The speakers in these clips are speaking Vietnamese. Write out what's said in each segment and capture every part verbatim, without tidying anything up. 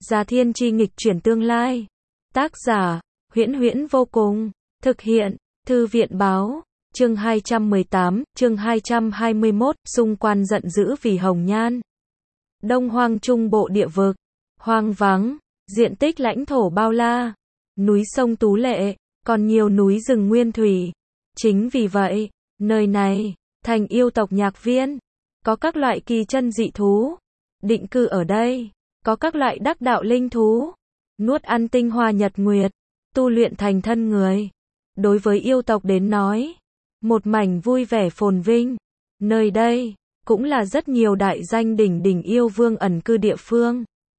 Già Thiên Chi nghịch chuyển tương lai. Tác giả, Huyễn Huyễn vô cùng. Thực hiện, Thư viện báo. Chương hai trăm mười tám, chương hai trăm hai mươi mốt, xung quan giận dữ vì hồng nhan. Đông Hoang Trung Bộ địa vực. Hoang vắng, diện tích lãnh thổ bao la. Núi sông tú lệ, còn nhiều núi rừng nguyên thủy. Chính vì vậy, nơi này, thành yêu tộc nhạc viên. Có các loại kỳ chân dị thú. Định cư ở đây, có các loại đắc đạo linh thú. Nuốt ăn tinh hoa nhật nguyệt, tu luyện thành thân người. Đối với yêu tộc đến nói, một mảnh vui vẻ phồn vinh. Nơi đây, cũng là rất nhiều đại danh đỉnh đỉnh yêu vương ẩn cư địa phương.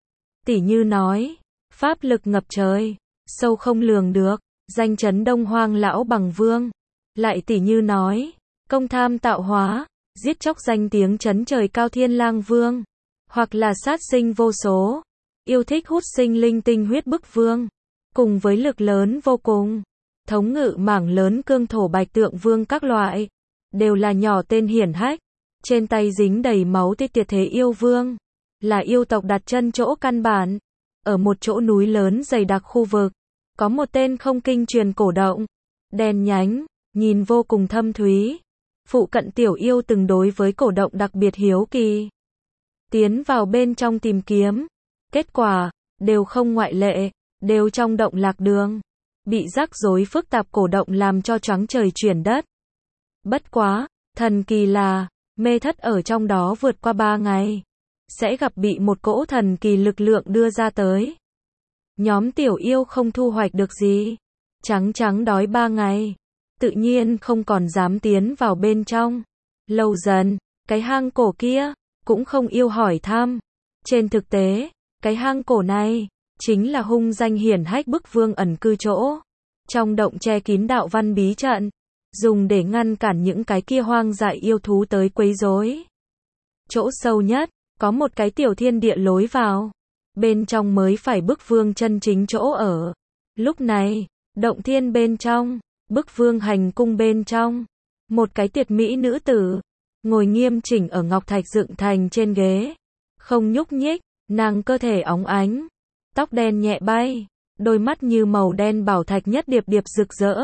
Tỷ như nói, pháp lực ngập trời, sâu không lường được, danh chấn Đông Hoang lão bằng vương. Lại tỷ như nói, công tham tạo hóa, giết chóc danh tiếng chấn trời cao thiên lang vương. Hoặc là sát sinh vô số, yêu thích hút sinh linh tinh huyết bức vương. Cùng với lực lớn vô cùng, thống ngự mảng lớn cương thổ bạch tượng vương các loại. Đều là nhỏ tên hiển hách, trên tay dính đầy máu tươi tiệt thế yêu vương. Là yêu tộc đặt chân chỗ căn bản. Ở một chỗ núi lớn dày đặc khu vực, có một tên không kinh truyền cổ động. Đen nhánh, nhìn vô cùng thâm thúy. Phụ cận tiểu yêu từng đối với cổ động đặc biệt hiếu kỳ. Tiến vào bên trong tìm kiếm. Kết quả, đều không ngoại lệ, đều trong động lạc đường. Bị rắc rối phức tạp cổ động làm cho choáng trời chuyển đất. Bất quá, thần kỳ là, mê thất ở trong đó vượt qua ba ngày. Sẽ gặp bị một cỗ thần kỳ lực lượng đưa ra tới. Nhóm tiểu yêu không thu hoạch được gì. Trắng trắng đói ba ngày. Tự nhiên không còn dám tiến vào bên trong. Lâu dần, cái hang cổ kia cũng không yêu hỏi thăm. Trên thực tế, cái hang cổ này chính là hung danh hiển hách bức vương ẩn cư chỗ. Trong động che kín đạo văn bí trận, dùng để ngăn cản những cái kia hoang dại yêu thú tới quấy rối. Chỗ sâu nhất, có một cái tiểu thiên địa lối vào. Bên trong mới phải bức vương chân chính chỗ ở. Lúc này, động thiên bên trong, bức vương hành cung bên trong, một cái tuyệt mỹ nữ tử, ngồi nghiêm chỉnh ở ngọc thạch dựng thành trên ghế. Không nhúc nhích, nàng cơ thể óng ánh. Tóc đen nhẹ bay, đôi mắt như màu đen bảo thạch nhất điệp điệp rực rỡ.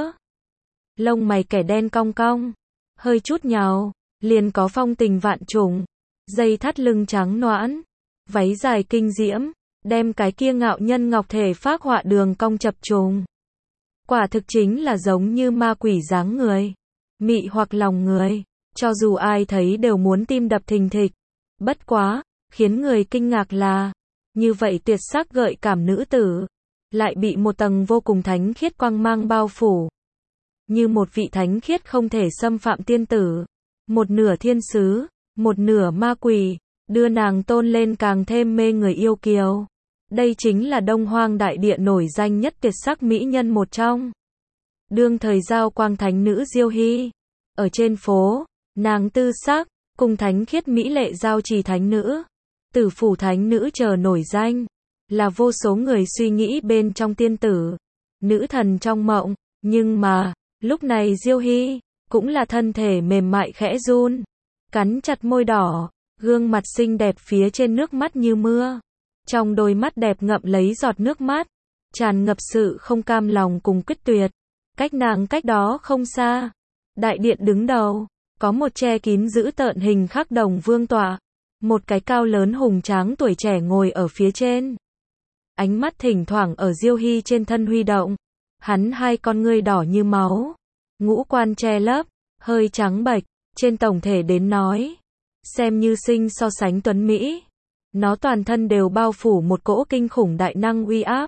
Lông mày kẻ đen cong cong, hơi chút nhào, liền có phong tình vạn trùng. Dây thắt lưng trắng nõn, váy dài kinh diễm, đem cái kia ngạo nhân ngọc thể phác họa đường cong chập trùng. Quả thực chính là giống như ma quỷ dáng người, mị hoặc lòng người, cho dù ai thấy đều muốn tim đập thình thịch. Bất quá, khiến người kinh ngạc là, như vậy tuyệt sắc gợi cảm nữ tử, lại bị một tầng vô cùng thánh khiết quang mang bao phủ. Như một vị thánh khiết không thể xâm phạm tiên tử, một nửa thiên sứ, một nửa ma quỷ, đưa nàng tôn lên càng thêm mê người yêu kiều. Đây chính là Đông Hoang đại địa nổi danh nhất tuyệt sắc mỹ nhân một trong. Đương thời giao quang thánh nữ Diêu Hy. Ở trên phố, nàng tư sắc, cùng thánh khiết mỹ lệ giao trì thánh nữ, tử phủ thánh nữ chờ nổi danh. Là vô số người suy nghĩ bên trong tiên tử, nữ thần trong mộng. Nhưng mà, lúc này Diêu Hy, cũng là thân thể mềm mại khẽ run. Cắn chặt môi đỏ, gương mặt xinh đẹp phía trên nước mắt như mưa. Trong đôi mắt đẹp ngậm lấy giọt nước mắt, tràn ngập sự không cam lòng cùng quyết tuyệt. Cách nàng cách đó không xa, đại điện đứng đầu, có một che kín giữ tợn hình khắc đồng vương tọa. Một cái cao lớn hùng tráng tuổi trẻ ngồi ở phía trên. Ánh mắt thỉnh thoảng ở Diêu Hy trên thân huy động. Hắn hai con ngươi đỏ như máu, ngũ quan che lấp, hơi trắng bệch. Trên tổng thể đến nói, xem như sinh so sánh tuấn Mỹ. Nó toàn thân đều bao phủ một cỗ kinh khủng đại năng uy áp.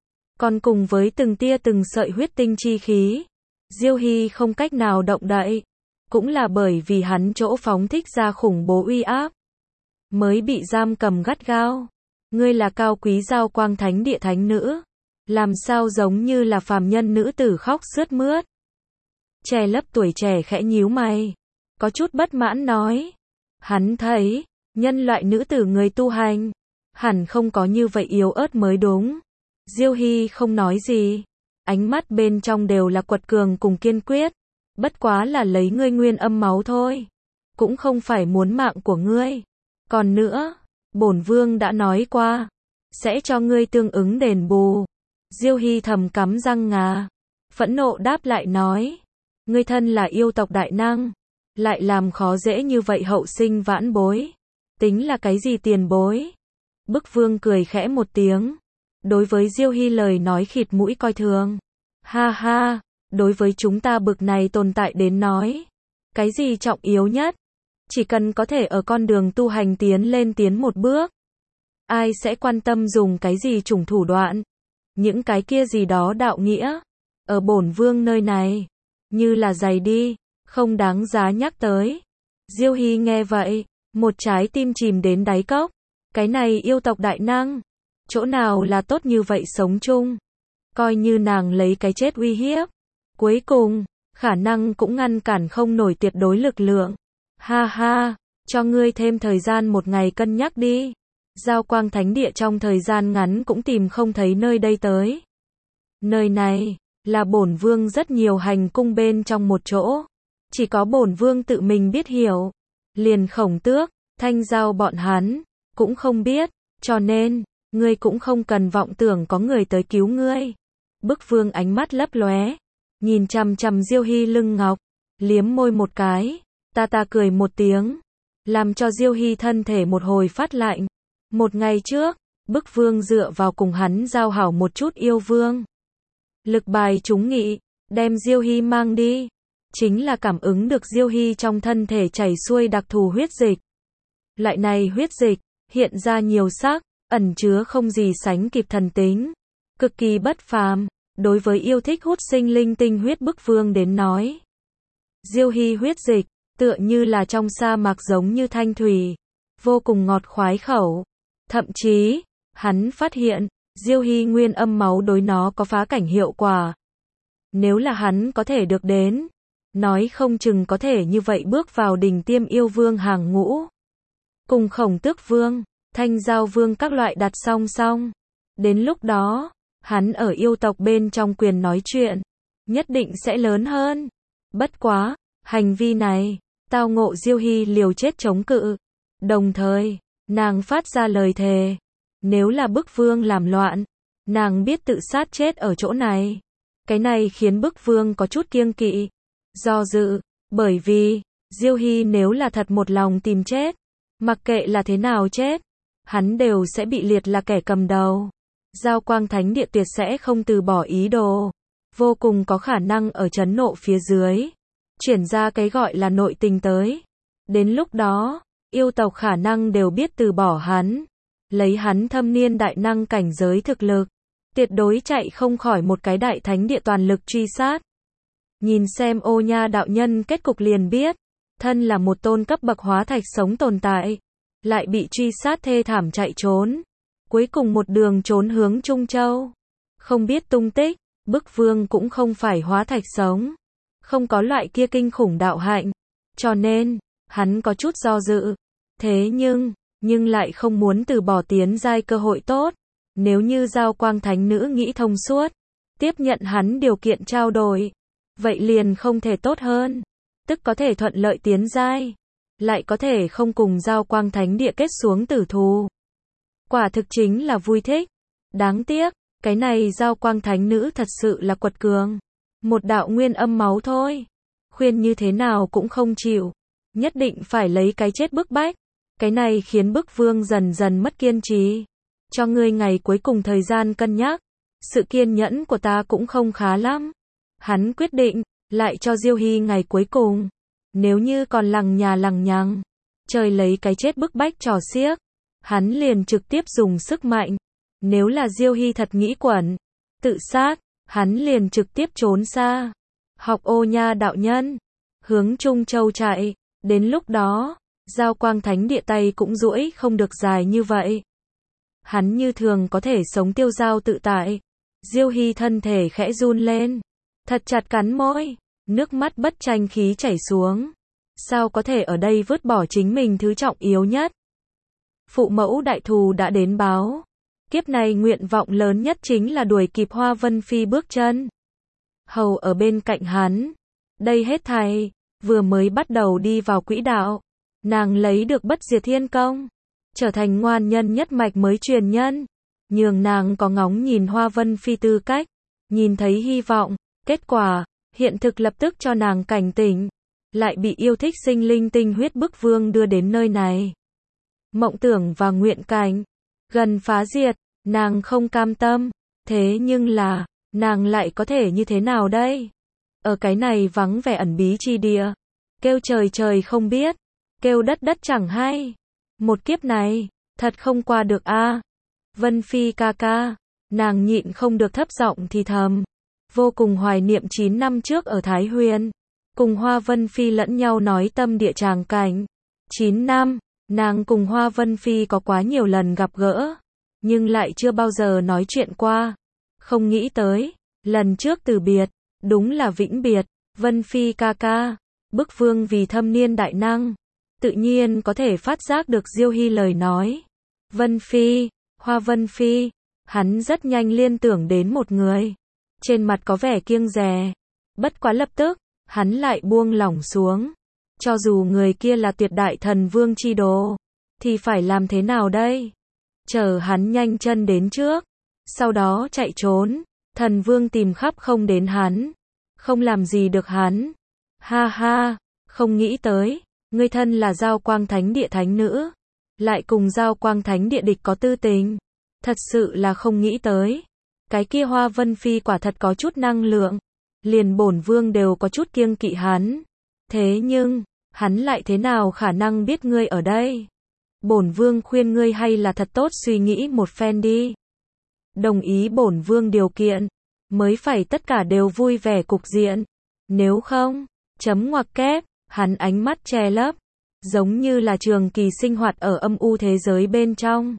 Còn cùng với từng tia từng sợi huyết tinh chi khí, Diêu Hy không cách nào động đậy. Cũng là bởi vì hắn chỗ phóng thích ra khủng bố uy áp, mới bị giam cầm gắt gao. Ngươi là cao quý giao quang thánh địa thánh nữ, làm sao giống như là phàm nhân nữ tử khóc sướt mướt. Che lấp tuổi trẻ khẽ nhíu mày, có chút bất mãn nói. Hắn thấy, nhân loại nữ tử người tu hành, hẳn không có như vậy yếu ớt mới đúng. Diêu Hy không nói gì, ánh mắt bên trong đều là quật cường cùng kiên quyết. Bất quá là lấy ngươi nguyên âm máu thôi, cũng không phải muốn mạng của ngươi. Còn nữa, bổn vương đã nói qua, sẽ cho ngươi tương ứng đền bù. Diêu Hy thầm cắm răng ngà, phẫn nộ đáp lại nói, ngươi thân là yêu tộc đại năng, lại làm khó dễ như vậy hậu sinh vãn bối, tính là cái gì tiền bối? Bức Vương cười khẽ một tiếng, đối với Diêu Hy lời nói khịt mũi coi thường. Ha ha, đối với chúng ta bực này tồn tại đến nói, cái gì trọng yếu nhất? Chỉ cần có thể ở con đường tu hành tiến lên tiến một bước. Ai sẽ quan tâm dùng cái gì chủng thủ đoạn? Những cái kia gì đó đạo nghĩa, ở bổn Vương nơi này, như là giày đi, không đáng giá nhắc tới. Diêu Hy nghe vậy, một trái tim chìm đến đáy cốc. Cái này yêu tộc đại năng, chỗ nào là tốt như vậy sống chung? Coi như nàng lấy cái chết uy hiếp, cuối cùng, khả năng cũng ngăn cản không nổi tuyệt đối lực lượng. Ha ha, cho ngươi thêm thời gian một ngày cân nhắc đi. Giao Quang Thánh Địa trong thời gian ngắn cũng tìm không thấy nơi đây tới. Nơi này, là bổn Vương rất nhiều hành cung bên trong một chỗ. Chỉ có bổn Vương tự mình biết hiểu. Liền Khổng Tước, Thanh Giao bọn hắn, cũng không biết, cho nên, ngươi cũng không cần vọng tưởng có người tới cứu ngươi. Bức Vương ánh mắt lấp lóe, nhìn chằm chằm Diêu Hy lưng ngọc, liếm môi một cái, ta ta cười một tiếng, làm cho Diêu Hy thân thể một hồi phát lạnh. Một ngày trước, Bức Vương dựa vào cùng hắn giao hảo một chút yêu vương. Lực bài chúng nghị, đem Diêu Hy mang đi, chính là cảm ứng được Diêu Hy trong thân thể chảy xuôi đặc thù huyết dịch. Loại này huyết dịch, hiện ra nhiều sắc, ẩn chứa không gì sánh kịp thần tính, cực kỳ bất phàm, đối với yêu thích hút sinh linh tinh huyết Bức Vương đến nói. Diêu Hy huyết dịch, tựa như là trong sa mạc giống như thanh thủy, vô cùng ngọt khoái khẩu. Thậm chí, hắn phát hiện, Diêu Hy nguyên âm máu đối nó có phá cảnh hiệu quả. Nếu là hắn có thể được đến, nói không chừng có thể như vậy bước vào đỉnh tiêm yêu vương hàng ngũ. Cùng Khổng Tước Vương, Thanh Giao Vương các loại đặt song song. Đến lúc đó, hắn ở yêu tộc bên trong quyền nói chuyện, nhất định sẽ lớn hơn. Bất quá, hành vi này, tao ngộ Diêu Hy liều chết chống cự. Đồng thời, nàng phát ra lời thề, nếu là Bức Vương làm loạn, nàng biết tự sát chết ở chỗ này. Cái này khiến Bức Vương có chút kiêng kỵ, do dự, bởi vì, Diêu Hy nếu là thật một lòng tìm chết, mặc kệ là thế nào chết, hắn đều sẽ bị liệt là kẻ cầm đầu. Giao Quang Thánh Địa tuyệt sẽ không từ bỏ ý đồ, vô cùng có khả năng ở trấn nộ phía dưới, chuyển ra cái gọi là nội tình tới. Đến lúc đó, yêu tộc khả năng đều biết từ bỏ hắn, lấy hắn thâm niên đại năng cảnh giới thực lực, tuyệt đối chạy không khỏi một cái đại thánh địa toàn lực truy sát. Nhìn xem Ô Nha đạo nhân kết cục liền biết, thân là một tôn cấp bậc hóa thạch sống tồn tại, lại bị truy sát thê thảm chạy trốn, cuối cùng một đường trốn hướng Trung Châu, không biết tung tích. Bức Vương cũng không phải hóa thạch sống, không có loại kia kinh khủng đạo hạnh, cho nên, hắn có chút do dự. Thế nhưng, nhưng lại không muốn từ bỏ tiến giai cơ hội tốt. Nếu như Giao Quang Thánh Nữ nghĩ thông suốt, tiếp nhận hắn điều kiện trao đổi, vậy liền không thể tốt hơn. Tức có thể thuận lợi tiến giai, lại có thể không cùng Giao Quang Thánh Địa kết xuống tử thù. Quả thực chính là vui thích. Đáng tiếc, cái này Giao Quang Thánh Nữ thật sự là quật cường. Một đạo nguyên âm máu thôi. Khuyên như thế nào cũng không chịu. Nhất định phải lấy cái chết bức bách. Cái này khiến Bức Vương dần dần mất kiên trì. Cho ngươi ngày cuối cùng thời gian cân nhắc. Sự kiên nhẫn của ta cũng không khá lắm. Hắn quyết định, lại cho Diêu Hy ngày cuối cùng. Nếu như còn lằng nhà lằng nhằng, trời lấy cái chết bức bách trò xiếc, hắn liền trực tiếp dùng sức mạnh. Nếu là Diêu Hy thật nghĩ quẩn, tự sát, hắn liền trực tiếp trốn xa. Học Ô Nha đạo nhân, hướng Trung Châu chạy. Đến lúc đó, Giao Quang Thánh Địa tay cũng duỗi không được dài như vậy. Hắn như thường có thể sống tiêu dao tự tại. Diêu Hy thân thể khẽ run lên, thật chặt cắn môi, nước mắt bất tranh khí chảy xuống. Sao có thể ở đây vứt bỏ chính mình thứ trọng yếu nhất? Phụ mẫu đại thù đã đến báo. Kiếp này nguyện vọng lớn nhất chính là đuổi kịp Hoa Vân Phi bước chân. Hầu ở bên cạnh hắn. Đây hết thảy, vừa mới bắt đầu đi vào quỹ đạo. Nàng lấy được bất diệt thiên công, trở thành ngoan nhân nhất mạch mới truyền nhân. nhường nàng có ngóng nhìn Hoa Vân Phi tư cách, nhìn thấy hy vọng, kết quả, hiện thực lập tức cho nàng cảnh tỉnh, lại bị yêu thích sinh linh tinh huyết bức vương đưa đến nơi này. Mộng tưởng và nguyện cảnh, gần phá diệt, nàng không cam tâm, thế nhưng là, nàng lại có thể như thế nào đây? Ở cái này vắng vẻ ẩn bí chi địa, kêu trời trời không biết, kêu đất đất chẳng hay. Một kiếp này, thật không qua được a. Vân Phi ca ca, nàng nhịn không được thấp giọng thì thầm, vô cùng hoài niệm chín năm trước ở Thái Huyền, cùng Hoa Vân Phi lẫn nhau nói tâm địa tràng cảnh. chín năm, nàng cùng Hoa Vân Phi có quá nhiều lần gặp gỡ, nhưng lại chưa bao giờ nói chuyện qua. Không nghĩ tới, lần trước từ biệt, đúng là vĩnh biệt. Vân Phi ca ca, bức vương vì thâm niên đại năng, tự nhiên có thể phát giác được Diêu Hy lời nói. Vân Phi, Hoa Vân Phi, hắn rất nhanh liên tưởng đến một người, trên mặt có vẻ kiêng dè, bất quá lập tức, hắn lại buông lỏng xuống. Cho dù người kia là tuyệt đại thần vương chi đồ, thì phải làm thế nào đây? Chờ hắn nhanh chân đến trước, sau đó chạy trốn, thần vương tìm khắp không đến hắn, không làm gì được hắn. Ha ha, không nghĩ tới, ngươi thân là Giao Quang Thánh Địa thánh nữ, lại cùng Giao Quang Thánh Địa địch có tư tình, thật sự là không nghĩ tới. Cái kia Hoa Vân Phi quả thật có chút năng lượng, liền bổn vương đều có chút kiêng kỵ hắn. Thế nhưng, hắn lại thế nào khả năng biết ngươi ở đây? Bổn vương khuyên ngươi hay là thật tốt suy nghĩ một phen đi. Đồng ý bổn vương điều kiện, mới phải tất cả đều vui vẻ cục diện. Nếu không, chấm ngoặc kép, hắn ánh mắt che lấp, giống như là trường kỳ sinh hoạt ở âm u thế giới bên trong.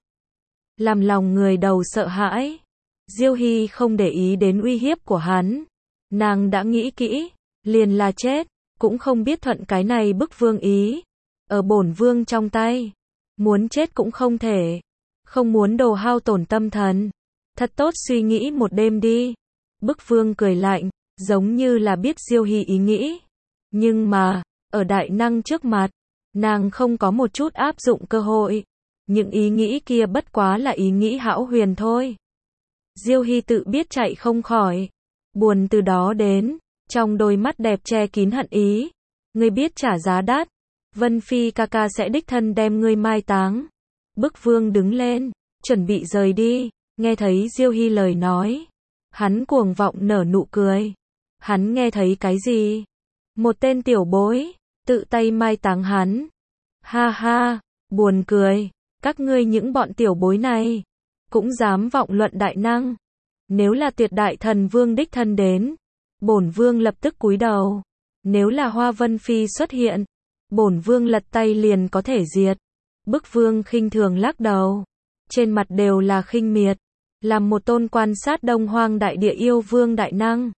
Làm lòng người đầu sợ hãi. Diêu Hy không để ý đến uy hiếp của hắn. Nàng đã nghĩ kỹ, liền là chết, cũng không biết thuận cái này bức vương ý. Ở bổn vương trong tay, muốn chết cũng không thể. Không muốn đồ hao tổn tâm thần. Thật tốt suy nghĩ một đêm đi. Bức vương cười lạnh, giống như là biết Diêu Hy ý nghĩ. Nhưng mà, ở đại năng trước mặt, nàng không có một chút áp dụng cơ hội. Những ý nghĩ kia bất quá là ý nghĩ hão huyền thôi. Diêu Hy tự biết chạy không khỏi. Buồn từ đó đến, trong đôi mắt đẹp che kín hận ý. Ngươi biết trả giá đắt. Vân Phi ca ca sẽ đích thân đem ngươi mai táng. Bức vương đứng lên, chuẩn bị rời đi. Nghe thấy Diêu Hy lời nói, hắn cuồng vọng nở nụ cười. Hắn nghe thấy cái gì? Một tên tiểu bối, tự tay mai táng hắn. Ha ha, buồn cười. Các ngươi những bọn tiểu bối này, cũng dám vọng luận đại năng. Nếu là tuyệt đại thần vương đích thân đến, bổn vương lập tức cúi đầu. Nếu là Hoa Vân Phi xuất hiện, bổn vương lật tay liền có thể diệt. Bức vương khinh thường lắc đầu, trên mặt đều là khinh miệt. Làm một tôn quan sát Đông Hoang đại địa yêu vương đại năng,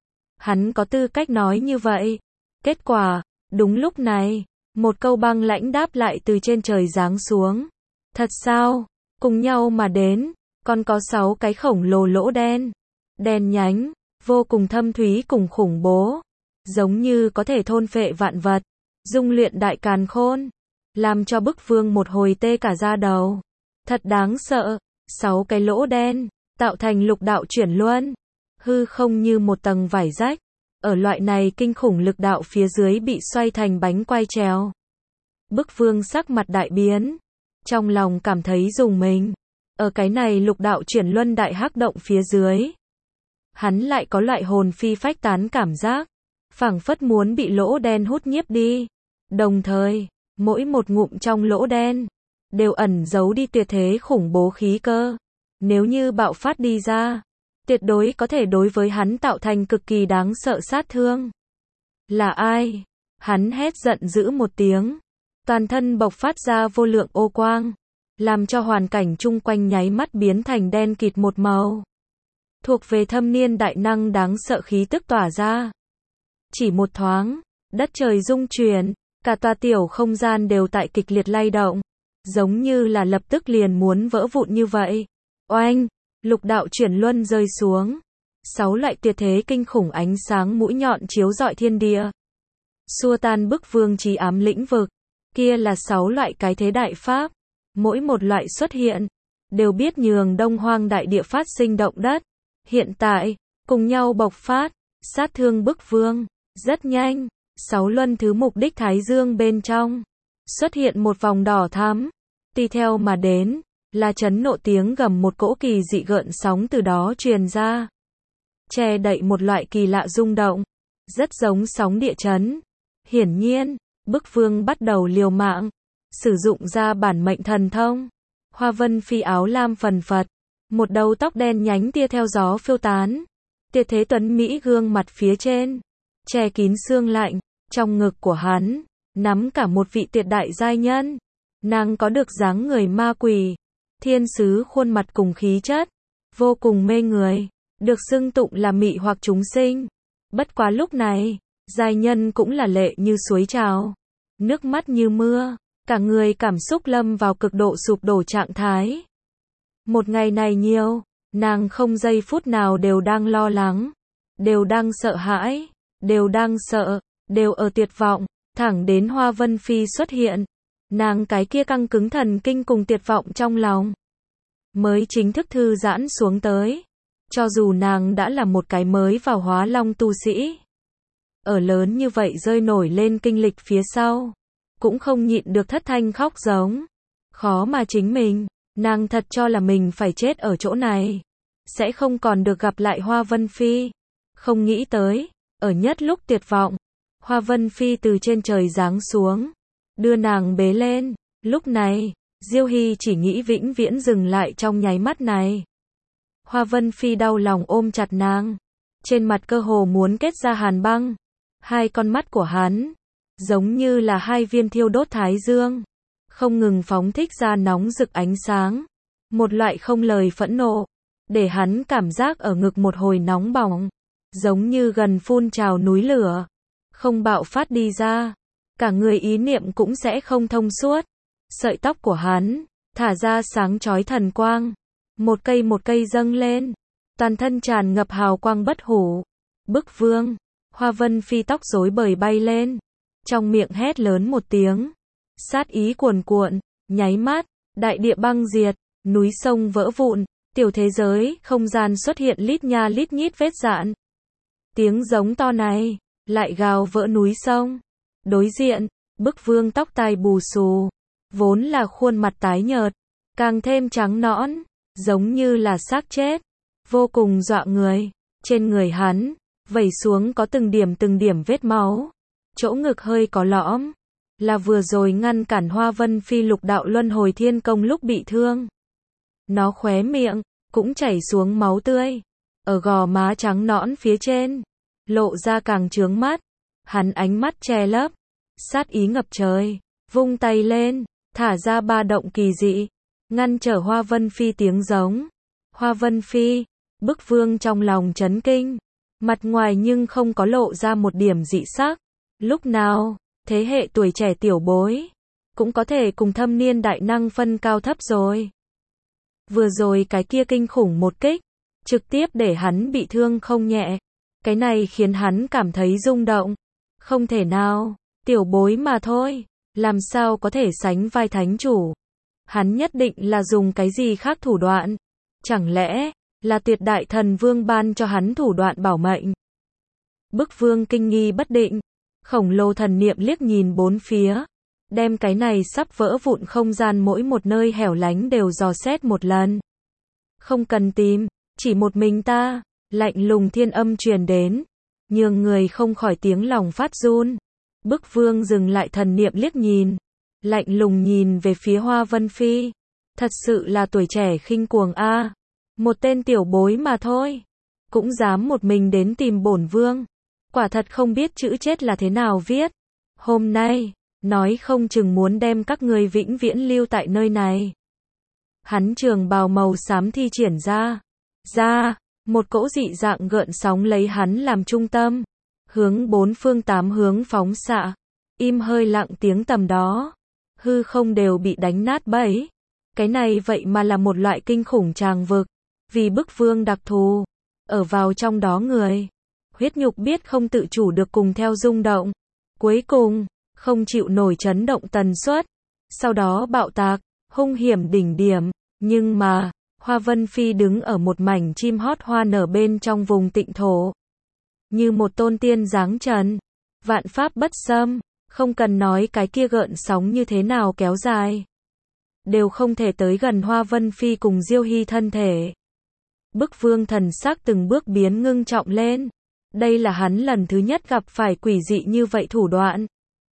hắn có tư cách nói như vậy. Kết quả, đúng lúc này, một câu băng lãnh đáp lại từ trên trời giáng xuống. Thật sao? Cùng nhau mà đến, còn có sáu cái khổng lồ lỗ đen, đen nhánh, vô cùng thâm thúy cùng khủng bố, giống như có thể thôn phệ vạn vật, dung luyện đại càn khôn, làm cho bức vương một hồi tê cả da đầu. Thật đáng sợ. Sáu cái lỗ đen, tạo thành lục đạo chuyển luân, hư không như một tầng vải rách, ở loại này kinh khủng lực đạo phía dưới bị xoay thành bánh quay trèo. Bức vương sắc mặt đại biến, trong lòng cảm thấy rùng mình, ở cái này lục đạo chuyển luân đại hắc động phía dưới. Hắn lại có loại hồn phi phách tán cảm giác, phảng phất muốn bị lỗ đen hút nhiếp đi. Đồng thời, mỗi một ngụm trong lỗ đen, đều ẩn giấu đi tuyệt thế khủng bố khí cơ. Nếu như bạo phát đi ra, tuyệt đối có thể đối với hắn tạo thành cực kỳ đáng sợ sát thương. Là ai? Hắn hét giận dữ một tiếng, toàn thân bộc phát ra vô lượng ô quang, làm cho hoàn cảnh chung quanh nháy mắt biến thành đen kịt một màu. Thuộc về thâm niên đại năng đáng sợ khí tức tỏa ra. Chỉ một thoáng, đất trời rung chuyển, cả tòa tiểu không gian đều tại kịch liệt lay động, giống như là lập tức liền muốn vỡ vụn như vậy. Oanh, lục đạo chuyển luân rơi xuống. Sáu loại tuyệt thế kinh khủng ánh sáng mũi nhọn chiếu rọi thiên địa, xua tan bức vương trí ám lĩnh vực. Kia là sáu loại cái thế đại pháp, mỗi một loại xuất hiện đều biết nhường Đông Hoang đại địa phát sinh động đất. Hiện tại, cùng nhau bộc phát, sát thương bức vương. Rất nhanh, sáu luân thứ mục đích Thái Dương bên trong, xuất hiện một vòng đỏ thắm. Tùy theo mà đến, là chấn nộ tiếng gầm, một cỗ kỳ dị gợn sóng từ đó truyền ra. Che đậy một loại kỳ lạ rung động, rất giống sóng địa chấn. Hiển nhiên, bức vương bắt đầu liều mạng, sử dụng ra bản mệnh thần thông. Hoa Vân Phi áo lam phần phật, một đầu tóc đen nhánh tia theo gió phiêu tán. Tia thế tuấn Mỹ gương mặt phía trên, che kín xương lạnh, trong ngực của hắn, nắm cả một vị tuyệt đại giai nhân. Nàng có được dáng người ma quỷ, thiên sứ khuôn mặt cùng khí chất, vô cùng mê người, được xưng tụng là mị hoặc chúng sinh. Bất quá lúc này, giai nhân cũng là lệ như suối trào, nước mắt như mưa, cả người cảm xúc lâm vào cực độ sụp đổ trạng thái. Một ngày này nhiều, nàng không giây phút nào đều đang lo lắng, đều đang sợ hãi, đều đang sợ, đều ở tuyệt vọng, thẳng đến Hoa Vân Phi xuất hiện. Nàng cái kia căng cứng thần kinh cùng tuyệt vọng trong lòng, mới chính thức thư giãn xuống tới. Cho dù nàng đã là một cái mới vào hóa long tu sĩ, ở lớn như vậy rơi nổi lên kinh lịch phía sau, cũng không nhịn được thất thanh khóc giống. Khó mà chính mình, nàng thật cho là mình phải chết ở chỗ này, sẽ không còn được gặp lại Hoa Vân Phi. Không nghĩ tới, ở nhất lúc tuyệt vọng, Hoa Vân Phi từ trên trời giáng xuống, đưa nàng bế lên. Lúc này, Diêu Hy chỉ nghĩ vĩnh viễn dừng lại trong nháy mắt này. Hoa Vân Phi đau lòng ôm chặt nàng, trên mặt cơ hồ muốn kết ra hàn băng. Hai con mắt của hắn, giống như là hai viên thiêu đốt thái dương, không ngừng phóng thích ra nóng rực ánh sáng. Một loại không lời phẫn nộ, để hắn cảm giác ở ngực một hồi nóng bỏng, giống như gần phun trào núi lửa, không bạo phát đi ra. Cả người ý niệm cũng sẽ không thông suốt. Sợi tóc của hắn, thả ra sáng chói thần quang. Một cây một cây dâng lên. Toàn thân tràn ngập hào quang bất hủ. Bức vương. Hoa Vân Phi tóc rối bời bay lên. Trong miệng hét lớn một tiếng. Sát ý cuồn cuộn. Nháy mắt, đại địa băng diệt. Núi sông vỡ vụn. Tiểu thế giới, không gian xuất hiện lít nha lít nhít vết dạn. Tiếng giống to này, lại gào vỡ núi sông. Đối diện, bức vương tóc tai bù xù, vốn là khuôn mặt tái nhợt, càng thêm trắng nõn, giống như là xác chết, vô cùng dọa người. Trên người hắn, vẩy xuống có từng điểm từng điểm vết máu, chỗ ngực hơi có lõm, là vừa rồi ngăn cản Hoa Vân Phi lục đạo luân hồi thiên công lúc bị thương. Nó khóe miệng, cũng chảy xuống máu tươi, ở gò má trắng nõn phía trên, lộ ra càng trướng mắt. Hắn ánh mắt che lấp, sát ý ngập trời, vung tay lên, thả ra ba động kỳ dị, ngăn trở Hoa Vân Phi tiếng giống. Hoa Vân Phi, bức vương trong lòng chấn kinh, mặt ngoài nhưng không có lộ ra một điểm dị sắc. Lúc nào, thế hệ tuổi trẻ tiểu bối, cũng có thể cùng thâm niên đại năng phân cao thấp rồi. Vừa rồi cái kia kinh khủng một kích, trực tiếp để hắn bị thương không nhẹ. Cái này khiến hắn cảm thấy rung động. Không thể nào, tiểu bối mà thôi, làm sao có thể sánh vai thánh chủ. Hắn nhất định là dùng cái gì khác thủ đoạn. Chẳng lẽ, là tuyệt đại thần vương ban cho hắn thủ đoạn bảo mệnh. Bức vương kinh nghi bất định, khổng lồ thần niệm liếc nhìn bốn phía, đem cái này sắp vỡ vụn không gian mỗi một nơi hẻo lánh đều dò xét một lần. Không cần tìm, chỉ một mình ta. Lạnh lùng thiên âm truyền đến, nhường người không khỏi tiếng lòng phát run. Bức vương dừng lại thần niệm liếc nhìn, lạnh lùng nhìn về phía Hoa Vân Phi. Thật sự là tuổi trẻ khinh cuồng a, một tên tiểu bối mà thôi, cũng dám một mình đến tìm bổn vương. Quả thật không biết chữ chết là thế nào viết. Hôm nay, nói không chừng muốn đem các ngươi vĩnh viễn lưu tại nơi này. Hắn trường bào màu xám thi triển ra, ra. Một cỗ dị dạng gợn sóng lấy hắn làm trung tâm, hướng bốn phương tám hướng phóng xạ. Im hơi lặng tiếng tầm đó, hư không đều bị đánh nát bấy. Cái này vậy mà là một loại kinh khủng tràng vực, vì bức vương đặc thù, ở vào trong đó người, huyết nhục biết không tự chủ được cùng theo rung động. Cuối cùng, không chịu nổi chấn động tần suất, sau đó bạo tạc, hung hiểm đỉnh điểm, Nhưng mà, Hoa Vân Phi đứng ở một mảnh chim hót hoa nở bên trong vùng tịnh thổ. Như một tôn tiên giáng trần. Vạn pháp bất xâm, không cần nói cái kia gợn sóng như thế nào kéo dài. Đều không thể tới gần Hoa Vân Phi cùng Diêu Hy thân thể. Bức Vương thần sắc từng bước biến ngưng trọng lên. Đây là hắn lần thứ nhất gặp phải quỷ dị như vậy thủ đoạn.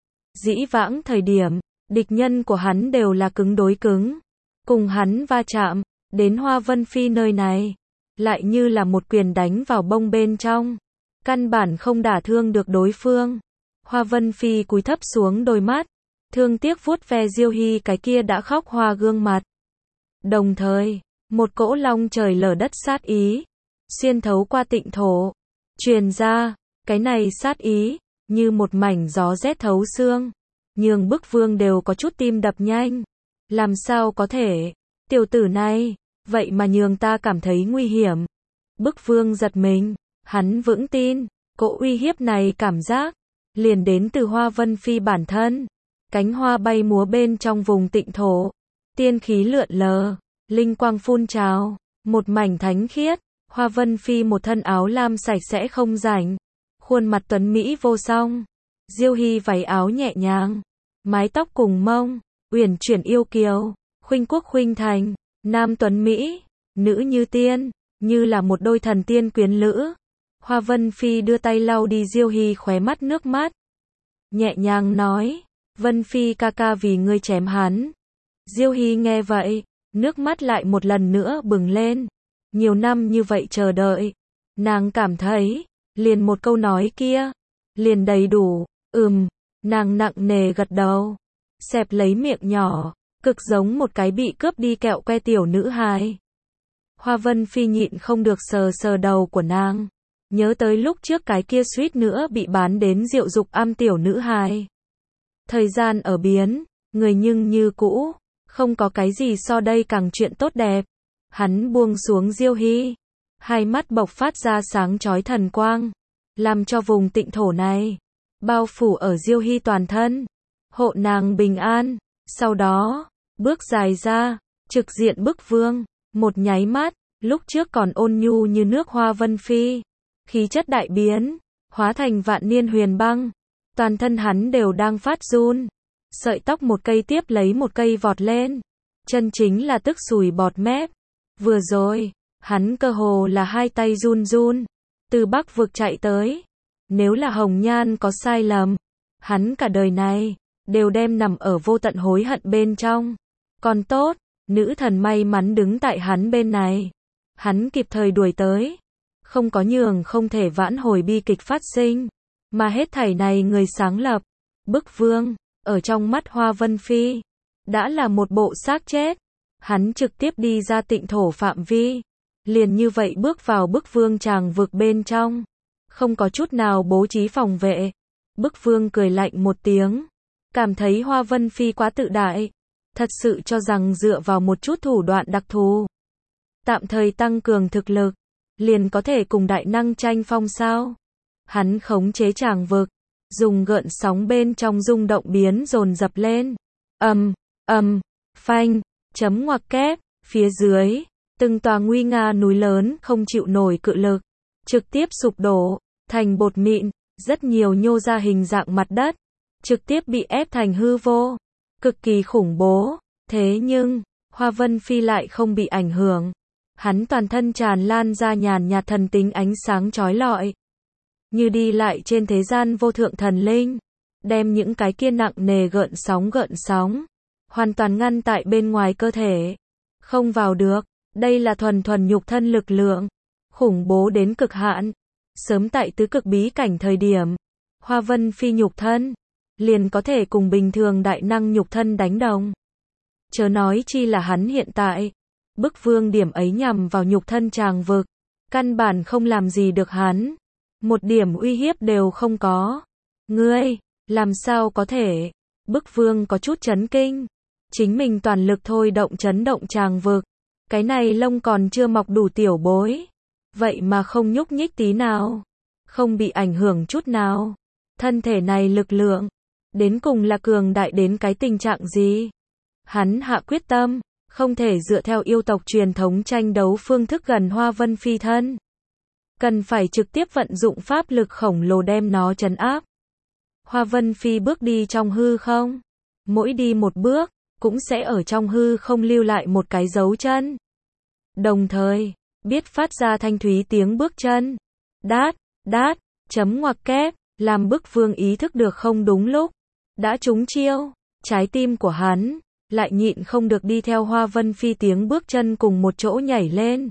Dĩ vãng thời điểm, địch nhân của hắn đều là cứng đối cứng. Cùng hắn va chạm, đến Hoa Vân Phi nơi này, lại như là một quyền đánh vào bông bên trong. Căn bản không đả thương được đối phương. Hoa Vân Phi cúi thấp xuống đôi mắt, thương tiếc vuốt ve Diêu Hy cái kia đã khóc hoa gương mặt. Đồng thời, một cỗ long trời lở đất sát ý, xuyên thấu qua tịnh thổ, truyền ra, cái này sát ý, như một mảnh gió rét thấu xương, nhường Bức Vương đều có chút tim đập nhanh. Làm sao có thể, tiểu tử này, vậy mà nhường ta cảm thấy nguy hiểm. Bức Vương giật mình, hắn vững tin, cỗ uy hiếp này cảm giác, liền đến từ Hoa Vân Phi bản thân. Cánh hoa bay múa bên trong vùng tịnh thổ, tiên khí lượn lờ, linh quang phun trào, một mảnh thánh khiết. Hoa Vân Phi một thân áo lam sạch sẽ không rảnh, khuôn mặt tuấn mỹ vô song. Diêu Hy váy áo nhẹ nhàng, mái tóc cùng mông, uyển chuyển yêu kiều, khuynh quốc khuynh thành, nam tuấn mỹ, nữ như tiên, như là một đôi thần tiên quyến lữ. Hoa Vân Phi đưa tay lau đi Diêu Hy khóe mắt nước mắt, nhẹ nhàng nói, Vân Phi ca ca vì ngươi chém hắn. Diêu Hy nghe vậy, nước mắt lại một lần nữa bừng lên. Nhiều năm như vậy chờ đợi, nàng cảm thấy, liền một câu nói kia, liền đầy đủ. Ừm, nàng nặng nề gật đầu, xẹp lấy miệng nhỏ, cực giống một cái bị cướp đi kẹo que tiểu nữ hài. Hoa Vân Phi nhịn không được sờ sờ đầu của nàng, nhớ tới lúc trước cái kia suýt nữa bị bán đến Diệu Dục Am tiểu nữ hài. Thời gian ở biến, người nhưng như cũ, không có cái gì so đây càng chuyện tốt đẹp. Hắn buông xuống Diêu Hy, hai mắt bộc phát ra sáng chói thần quang, làm cho vùng tịnh thổ này bao phủ ở Diêu Hy toàn thân, hộ nàng bình an. Sau đó, bước dài ra, trực diện Bức Vương, một nháy mắt, lúc trước còn ôn nhu như nước Hoa Vân Phi, khí chất đại biến, hóa thành vạn niên huyền băng, toàn thân hắn đều đang phát run, sợi tóc một cây tiếp lấy một cây vọt lên, chân chính là tức sùi bọt mép. Vừa rồi, hắn cơ hồ là hai tay run run, từ Bắc vực chạy tới. Nếu là Hồng Nhan có sai lầm, hắn cả đời này đều đem nằm ở vô tận hối hận bên trong. Còn tốt, nữ thần may mắn đứng tại hắn bên này. Hắn kịp thời đuổi tới, không có nhường không thể vãn hồi bi kịch phát sinh, mà hết thảy này người sáng lập, Bức Vương, ở trong mắt Hoa Vân Phi, đã là một bộ xác chết. Hắn trực tiếp đi ra tịnh thổ phạm vi, liền như vậy bước vào Bức Vương tràng vực bên trong, không có chút nào bố trí phòng vệ. Bức Vương cười lạnh một tiếng, cảm thấy Hoa Vân Phi quá tự đại, thật sự cho rằng dựa vào một chút thủ đoạn đặc thù, tạm thời tăng cường thực lực, liền có thể cùng đại năng tranh phong sao. Hắn khống chế tràng vực, dùng gợn sóng bên trong rung động biến dồn dập lên. Ầm, ầm, phanh, chấm ngoặc kép, phía dưới, từng tòa nguy nga núi lớn không chịu nổi cự lực, trực tiếp sụp đổ, thành bột mịn, rất nhiều nhô ra hình dạng mặt đất, trực tiếp bị ép thành hư vô, cực kỳ khủng bố. Thế nhưng, Hoa Vân Phi lại không bị ảnh hưởng, hắn toàn thân tràn lan ra nhàn nhạt thần tính ánh sáng chói lọi, như đi lại trên thế gian vô thượng thần linh, đem những cái kia nặng nề gợn sóng gợn sóng, hoàn toàn ngăn tại bên ngoài cơ thể, không vào được. Đây là thuần thuần nhục thân lực lượng, khủng bố đến cực hạn. Sớm tại tứ cực bí cảnh thời điểm, Hoa Vân Phi nhục thân, liền có thể cùng bình thường đại năng nhục thân đánh đồng. Chớ nói chi là hắn hiện tại, Bức Vương điểm ấy nhằm vào nhục thân tràng vực, căn bản không làm gì được hắn, một điểm uy hiếp đều không có. Ngươi, làm sao có thể? Bức Vương có chút chấn kinh, chính mình toàn lực thôi động chấn động tràng vực, cái này lông còn chưa mọc đủ tiểu bối, vậy mà không nhúc nhích tí nào, không bị ảnh hưởng chút nào. Thân thể này lực lượng, đến cùng là cường đại đến cái tình trạng gì? Hắn hạ quyết tâm, Không thể dựa theo yêu tộc truyền thống tranh đấu phương thức gần Hoa Vân Phi thân. Cần phải trực tiếp vận dụng pháp lực khổng lồ đem nó trấn áp. Hoa Vân Phi bước đi trong hư không. Mỗi đi một bước, cũng sẽ ở trong hư không lưu lại một cái dấu chân. Đồng thời, biết phát ra thanh thúy tiếng bước chân. Đát, đát, chấm ngoặc kép, làm bức vương ý thức được không đúng lúc. Đã trúng chiêu, trái tim của hắn, lại nhịn không được đi theo Hoa Vân Phi tiếng bước chân cùng một chỗ nhảy lên.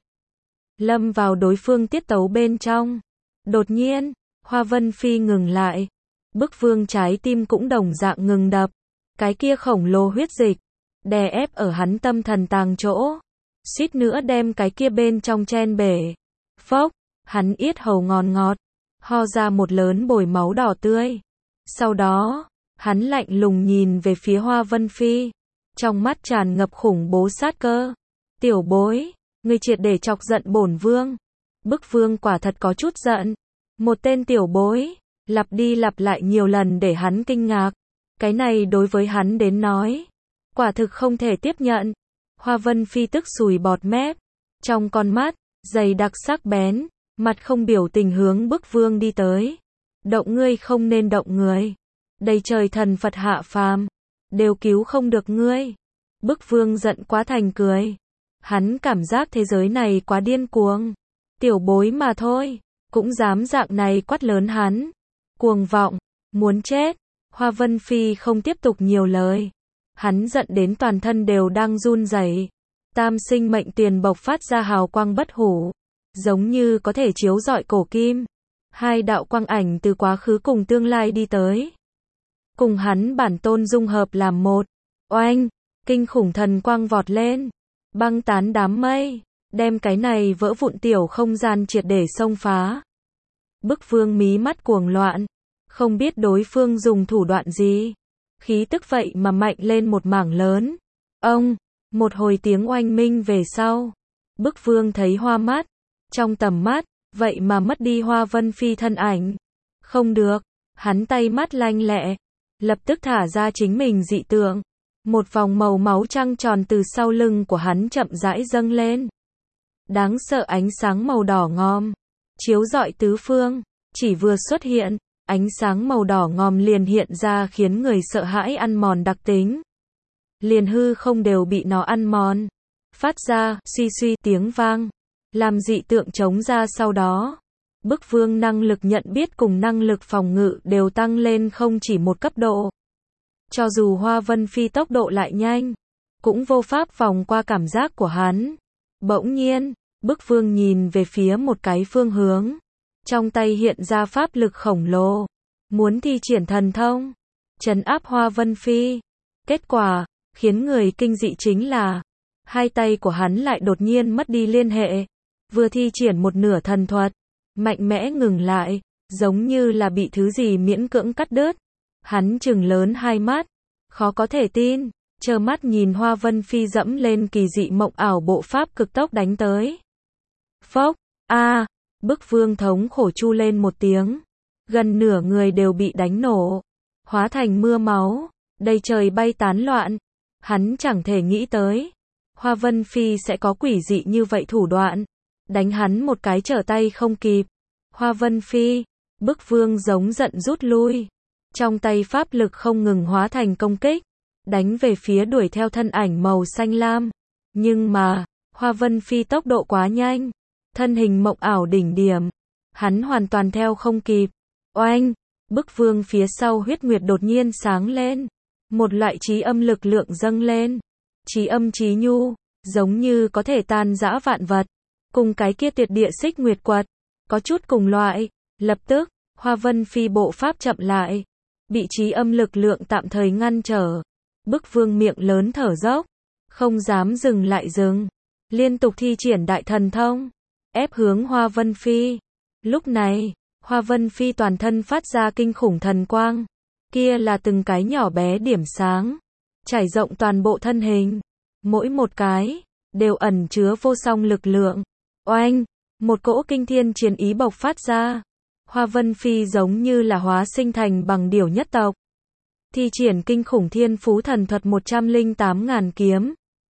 Lâm vào đối phương tiết tấu bên trong. Đột nhiên, Hoa Vân Phi ngừng lại. Bức vương trái tim cũng đồng dạng ngừng đập. Cái kia khổng lồ huyết dịch, đè ép ở hắn tâm thần tàng chỗ. Suýt nữa đem cái kia bên trong chen bể. Phốc, hắn yết hầu ngọt ngọt, ho ra một lớn bồi máu đỏ tươi. Sau đó, hắn lạnh lùng nhìn về phía Hoa Vân Phi. Trong mắt tràn ngập khủng bố sát cơ. Tiểu bối, ngươi triệt để chọc giận bổn vương. Bức vương quả thật có chút giận. Một tên tiểu bối, lặp đi lặp lại nhiều lần để hắn kinh ngạc. Cái này đối với hắn đến nói, quả thực không thể tiếp nhận. Hoa Vân Phi tức sùi bọt mép. Trong con mắt, dày đặc sắc bén, mặt không biểu tình hướng bức vương đi tới. Động ngươi không nên động người. Đầy trời thần Phật hạ phàm, đều cứu không được ngươi. Bức vương giận quá thành cười. Hắn cảm giác thế giới này quá điên cuồng. Tiểu bối mà thôi, cũng dám dạng này quát lớn hắn. Cuồng vọng, muốn chết. Hoa Vân Phi không tiếp tục nhiều lời. Hắn giận đến toàn thân đều đang run rẩy. Tam sinh mệnh tiền bộc phát ra hào quang bất hủ, giống như có thể chiếu rọi cổ kim. Hai đạo quang ảnh từ quá khứ cùng tương lai đi tới. Cùng hắn bản tôn dung hợp làm một. Oanh, kinh khủng thần quang vọt lên, băng tán đám mây, đem cái này vỡ vụn tiểu không gian triệt để xông phá. Bức vương mí mắt cuồng loạn, không biết đối phương dùng thủ đoạn gì. Khí tức vậy mà mạnh lên một mảng lớn. Ông, một hồi tiếng oanh minh về sau. Bức vương thấy hoa mắt. Trong tầm mắt, vậy mà mất đi Hoa Vân Phi thân ảnh. Không được, hắn tay mắt lanh lẹ. Lập tức thả ra chính mình dị tượng. Một vòng màu máu trăng tròn từ sau lưng của hắn chậm rãi dâng lên. Đáng sợ ánh sáng màu đỏ ngòm, chiếu rọi tứ phương. Chỉ vừa xuất hiện, ánh sáng màu đỏ ngòm liền hiện ra khiến người sợ hãi ăn mòn đặc tính. Liền hư không đều bị nó ăn mòn. Phát ra, suy suy tiếng vang. Làm dị tượng chống ra sau đó. Bức vương năng lực nhận biết cùng năng lực phòng ngự đều tăng lên không chỉ một cấp độ. Cho dù Hoa Vân Phi tốc độ lại nhanh, cũng vô pháp vòng qua cảm giác của hắn. Bỗng nhiên, bức vương nhìn về phía một cái phương hướng. Trong tay hiện ra pháp lực khổng lồ. Muốn thi triển thần thông, trấn áp Hoa Vân Phi. Kết quả, khiến người kinh dị chính là, hai tay của hắn lại đột nhiên mất đi liên hệ. Vừa thi triển một nửa thần thuật, mạnh mẽ ngừng lại, giống như là bị thứ gì miễn cưỡng cắt đứt. Hắn trừng lớn hai mắt, khó có thể tin, trơ mắt nhìn Hoa Vân Phi dẫm lên kỳ dị mộng ảo bộ pháp cực tốc đánh tới. Phốc, a, à, bức vương thống khổ chu lên một tiếng. Gần nửa người đều bị đánh nổ, hóa thành mưa máu, đầy trời bay tán loạn. Hắn chẳng thể nghĩ tới, Hoa Vân Phi sẽ có quỷ dị như vậy thủ đoạn. Đánh hắn một cái trở tay không kịp. Hoa Vân Phi, bức vương giống giận rút lui. Trong tay pháp lực không ngừng hóa thành công kích, đánh về phía đuổi theo thân ảnh màu xanh lam. Nhưng mà, Hoa Vân Phi tốc độ quá nhanh, thân hình mộng ảo đỉnh điểm, hắn hoàn toàn theo không kịp. Oanh, bức vương phía sau huyết nguyệt đột nhiên sáng lên. Một loại trí âm lực lượng dâng lên. Trí âm trí nhu, giống như có thể tan rã vạn vật. Cùng cái kia tuyệt địa xích nguyệt quật, có chút cùng loại. Lập tức, Hoa Vân Phi bộ pháp chậm lại. Bị trí âm lực lượng tạm thời ngăn trở. Bức vương miệng lớn thở dốc, không dám dừng lại dừng. Liên tục thi triển đại thần thông, ép hướng Hoa Vân Phi. Lúc này, Hoa Vân Phi toàn thân phát ra kinh khủng thần quang. Kia là từng cái nhỏ bé điểm sáng, trải rộng toàn bộ thân hình. Mỗi một cái, đều ẩn chứa vô song lực lượng. Oanh, một cỗ kinh thiên chiến ý bộc phát ra. Hoa Vân Phi giống như là hóa sinh thành bằng điểu nhất tộc. Thi triển kinh khủng thiên phú thần thuật một trăm lẻ tám ngàn kiếm.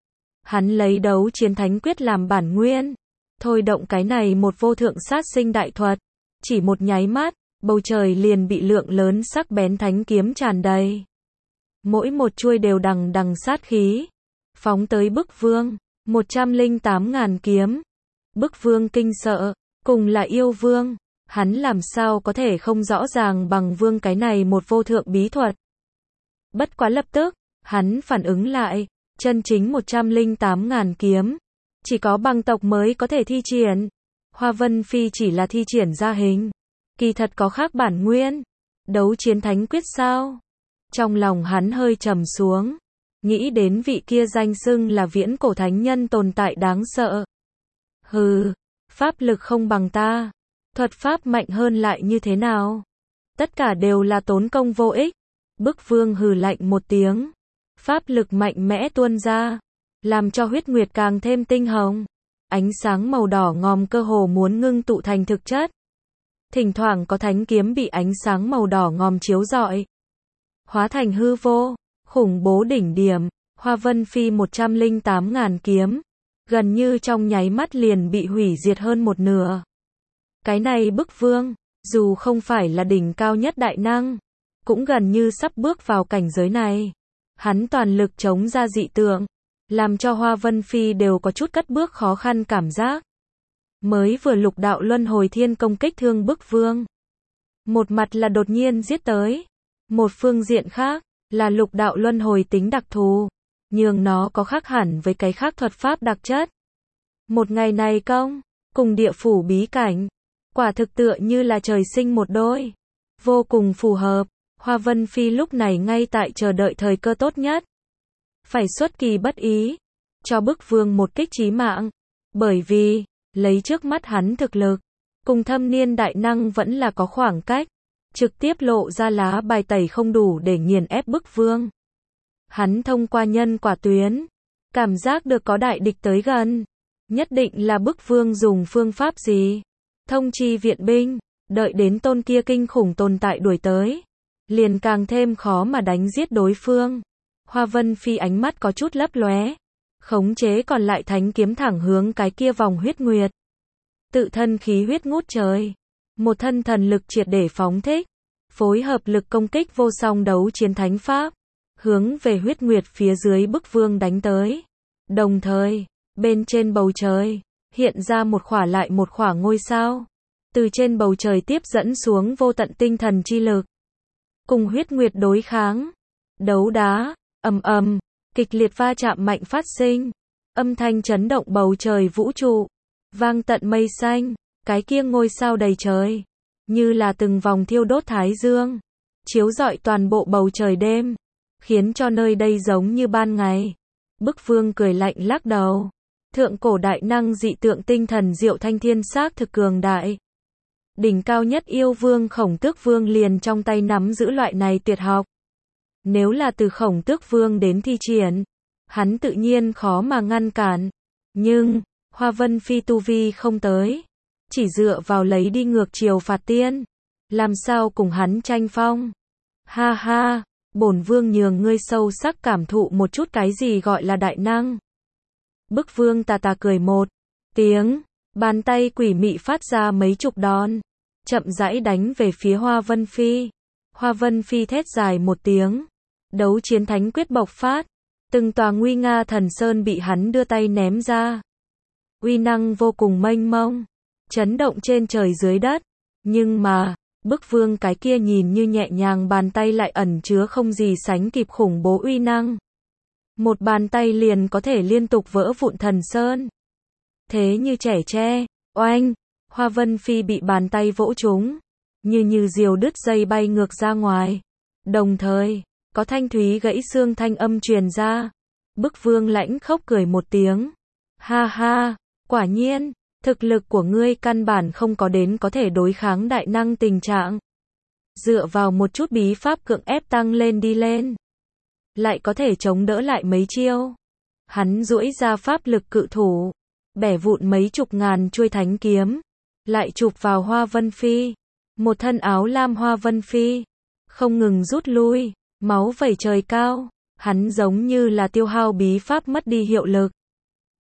Hắn lấy đấu chiến thánh quyết làm bản nguyên, thôi động cái này một vô thượng sát sinh đại thuật, chỉ một nháy mắt, bầu trời liền bị lượng lớn sắc bén thánh kiếm tràn đầy. Mỗi một chuôi đều đằng đằng sát khí, phóng tới Bức Vương, một trăm lẻ tám ngàn kiếm. Bức Vương kinh sợ, cùng là yêu vương, hắn làm sao có thể không rõ ràng bằng vương cái này một vô thượng bí thuật. Bất quá lập tức, hắn phản ứng lại, chân chính một trăm lẻ tám ngàn kiếm, chỉ có băng tộc mới có thể thi triển. Hoa Vân Phi chỉ là thi triển ra hình, kỳ thật có khác bản nguyên. Đấu chiến thánh quyết sao? Trong lòng hắn hơi trầm xuống, nghĩ đến vị kia danh xưng là viễn cổ thánh nhân tồn tại đáng sợ. Hừ, pháp lực không bằng ta, thuật pháp mạnh hơn lại như thế nào? Tất cả đều là tốn công vô ích. Bức Vương hừ lạnh một tiếng, pháp lực mạnh mẽ tuôn ra, làm cho huyết nguyệt càng thêm tinh hồng. Ánh sáng màu đỏ ngòm cơ hồ muốn ngưng tụ thành thực chất. Thỉnh thoảng có thánh kiếm bị ánh sáng màu đỏ ngòm chiếu rọi, hóa thành hư vô, khủng bố đỉnh điểm. Hoa Vân Phi một trăm lẻ tám ngàn kiếm, gần như trong nháy mắt liền bị hủy diệt hơn một nửa. Cái này Bức Vương, dù không phải là đỉnh cao nhất đại năng, cũng gần như sắp bước vào cảnh giới này. Hắn toàn lực chống ra dị tượng, làm cho Hoa Vân Phi đều có chút cất bước khó khăn cảm giác. Mới vừa lục đạo luân hồi thiên công kích thương Bức Vương, một mặt là đột nhiên giết tới, một phương diện khác là lục đạo luân hồi tính đặc thù, nhường nó có khác hẳn với cái khác thuật pháp đặc chất. Một ngày này công, cùng địa phủ bí cảnh, quả thực tựa như là trời sinh một đôi, vô cùng phù hợp. Hoa Vân Phi lúc này ngay tại chờ đợi thời cơ tốt nhất, phải xuất kỳ bất ý, cho Bức Vương một kích chí mạng, bởi vì, lấy trước mắt hắn thực lực, cùng thâm niên đại năng vẫn là có khoảng cách, trực tiếp lộ ra lá bài tẩy không đủ để nghiền ép Bức Vương. Hắn thông qua nhân quả tuyến, cảm giác được có đại địch tới gần, nhất định là Bức Vương dùng phương pháp gì, thông chi viện binh, đợi đến tôn kia kinh khủng tồn tại đuổi tới, liền càng thêm khó mà đánh giết đối phương. Hoa Vân Phi ánh mắt có chút lấp lóe, khống chế còn lại thánh kiếm thẳng hướng cái kia vòng huyết nguyệt. Tự thân khí huyết ngút trời, một thân thần lực triệt để phóng thích, phối hợp lực công kích vô song đấu chiến thánh pháp, hướng về huyết nguyệt phía dưới Bức Vương đánh tới. Đồng thời, bên trên bầu trời, hiện ra một khỏa lại một khỏa ngôi sao, từ trên bầu trời tiếp dẫn xuống vô tận tinh thần chi lực, cùng huyết nguyệt đối kháng. Đấu đá, ầm ầm, kịch liệt va chạm mạnh phát sinh, âm thanh chấn động bầu trời vũ trụ, vang tận mây xanh, cái kia ngôi sao đầy trời, như là từng vòng thiêu đốt thái dương, chiếu rọi toàn bộ bầu trời đêm, khiến cho nơi đây giống như ban ngày. Bức Vương cười lạnh lắc đầu, thượng cổ đại năng dị tượng tinh thần diệu thanh thiên xác thực cường đại. Đỉnh cao nhất yêu vương Khổng Tước Vương liền trong tay nắm giữ loại này tuyệt học. Nếu là từ Khổng Tước Vương đến thi triển, hắn tự nhiên khó mà ngăn cản. Nhưng, Hoa Vân Phi tu vi không tới, chỉ dựa vào lấy đi ngược chiều phạt tiên, làm sao cùng hắn tranh phong. Ha ha, bổn vương nhường ngươi sâu sắc cảm thụ một chút cái gì gọi là đại năng. Bức Vương tà tà cười một tiếng, bàn tay quỷ mị phát ra mấy chục đòn, chậm rãi đánh về phía Hoa Vân Phi. Hoa Vân Phi thét dài một tiếng, đấu chiến thánh quyết bộc phát, từng tòa nguy nga thần sơn bị hắn đưa tay ném ra. Uy năng vô cùng mênh mông, chấn động trên trời dưới đất, nhưng mà, Bức Vương cái kia nhìn như nhẹ nhàng bàn tay lại ẩn chứa không gì sánh kịp khủng bố uy năng. Một bàn tay liền có thể liên tục vỡ vụn thần sơn. Thế như trẻ tre, oanh, Hoa Vân Phi bị bàn tay vỗ trúng, như như diều đứt dây bay ngược ra ngoài. Đồng thời, có thanh thúy gãy xương thanh âm truyền ra. Bức Vương lãnh khốc cười một tiếng. Ha ha, quả nhiên, thực lực của ngươi căn bản không có đến có thể đối kháng đại năng tình trạng. Dựa vào một chút bí pháp cưỡng ép tăng lên đi lên, lại có thể chống đỡ lại mấy chiêu. Hắn duỗi ra pháp lực cự thủ, bẻ vụn mấy chục ngàn chuôi thánh kiếm, lại chụp vào Hoa Vân Phi. Một thân áo lam Hoa Vân Phi, không ngừng rút lui, máu vẩy trời cao, hắn giống như là tiêu hao bí pháp mất đi hiệu lực,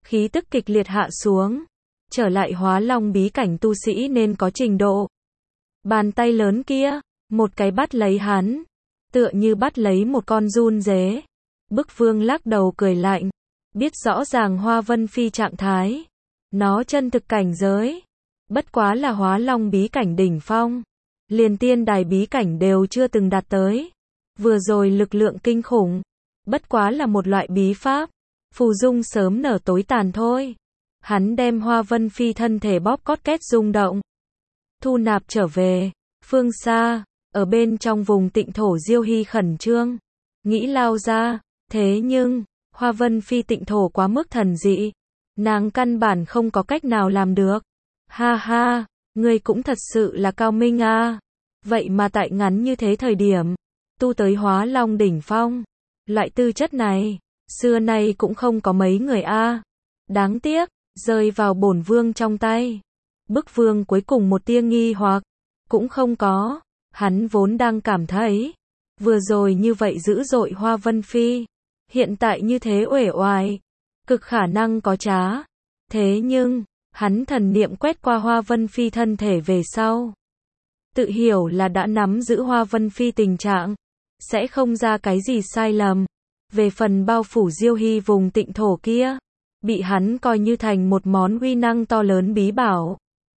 khí tức kịch liệt hạ xuống. Trở lại hóa long bí cảnh tu sĩ nên có trình độ. Bàn tay lớn kia, một cái bắt lấy hắn, tựa như bắt lấy một con giun dế. Bức Vương lắc đầu cười lạnh, biết rõ ràng Hoa Vân Phi trạng thái, nó chân thực cảnh giới, bất quá là hóa long bí cảnh đỉnh phong, liền tiên đài bí cảnh đều chưa từng đạt tới. Vừa rồi lực lượng kinh khủng, bất quá là một loại bí pháp, phù dung sớm nở tối tàn thôi. Hắn đem Hoa Vân Phi thân thể bóp cót két rung động, thu nạp trở về. Phương xa, ở bên trong vùng tịnh thổ Diêu Hy khẩn trương, nghĩ lao ra, thế nhưng, Hoa Vân Phi tịnh thổ quá mức thần dị, nàng căn bản không có cách nào làm được. Ha ha, ngươi cũng thật sự là cao minh a. À. Vậy mà tại ngắn như thế thời điểm, tu tới hóa long đỉnh phong, loại tư chất này, xưa nay cũng không có mấy người a. À. Đáng tiếc, rơi vào bổn vương trong tay. Bức Vương cuối cùng một tia nghi hoặc cũng không có, hắn vốn đang cảm thấy, vừa rồi như vậy dữ dội Hoa Vân Phi, hiện tại như thế uể oải, cực khả năng có trá. Thế nhưng, hắn thần niệm quét qua Hoa Vân Phi thân thể về sau, tự hiểu là đã nắm giữ Hoa Vân Phi tình trạng, sẽ không ra cái gì sai lầm. Về phần bao phủ Diêu Hy vùng tịnh thổ kia, bị hắn coi như thành một món uy năng to lớn bí bảo.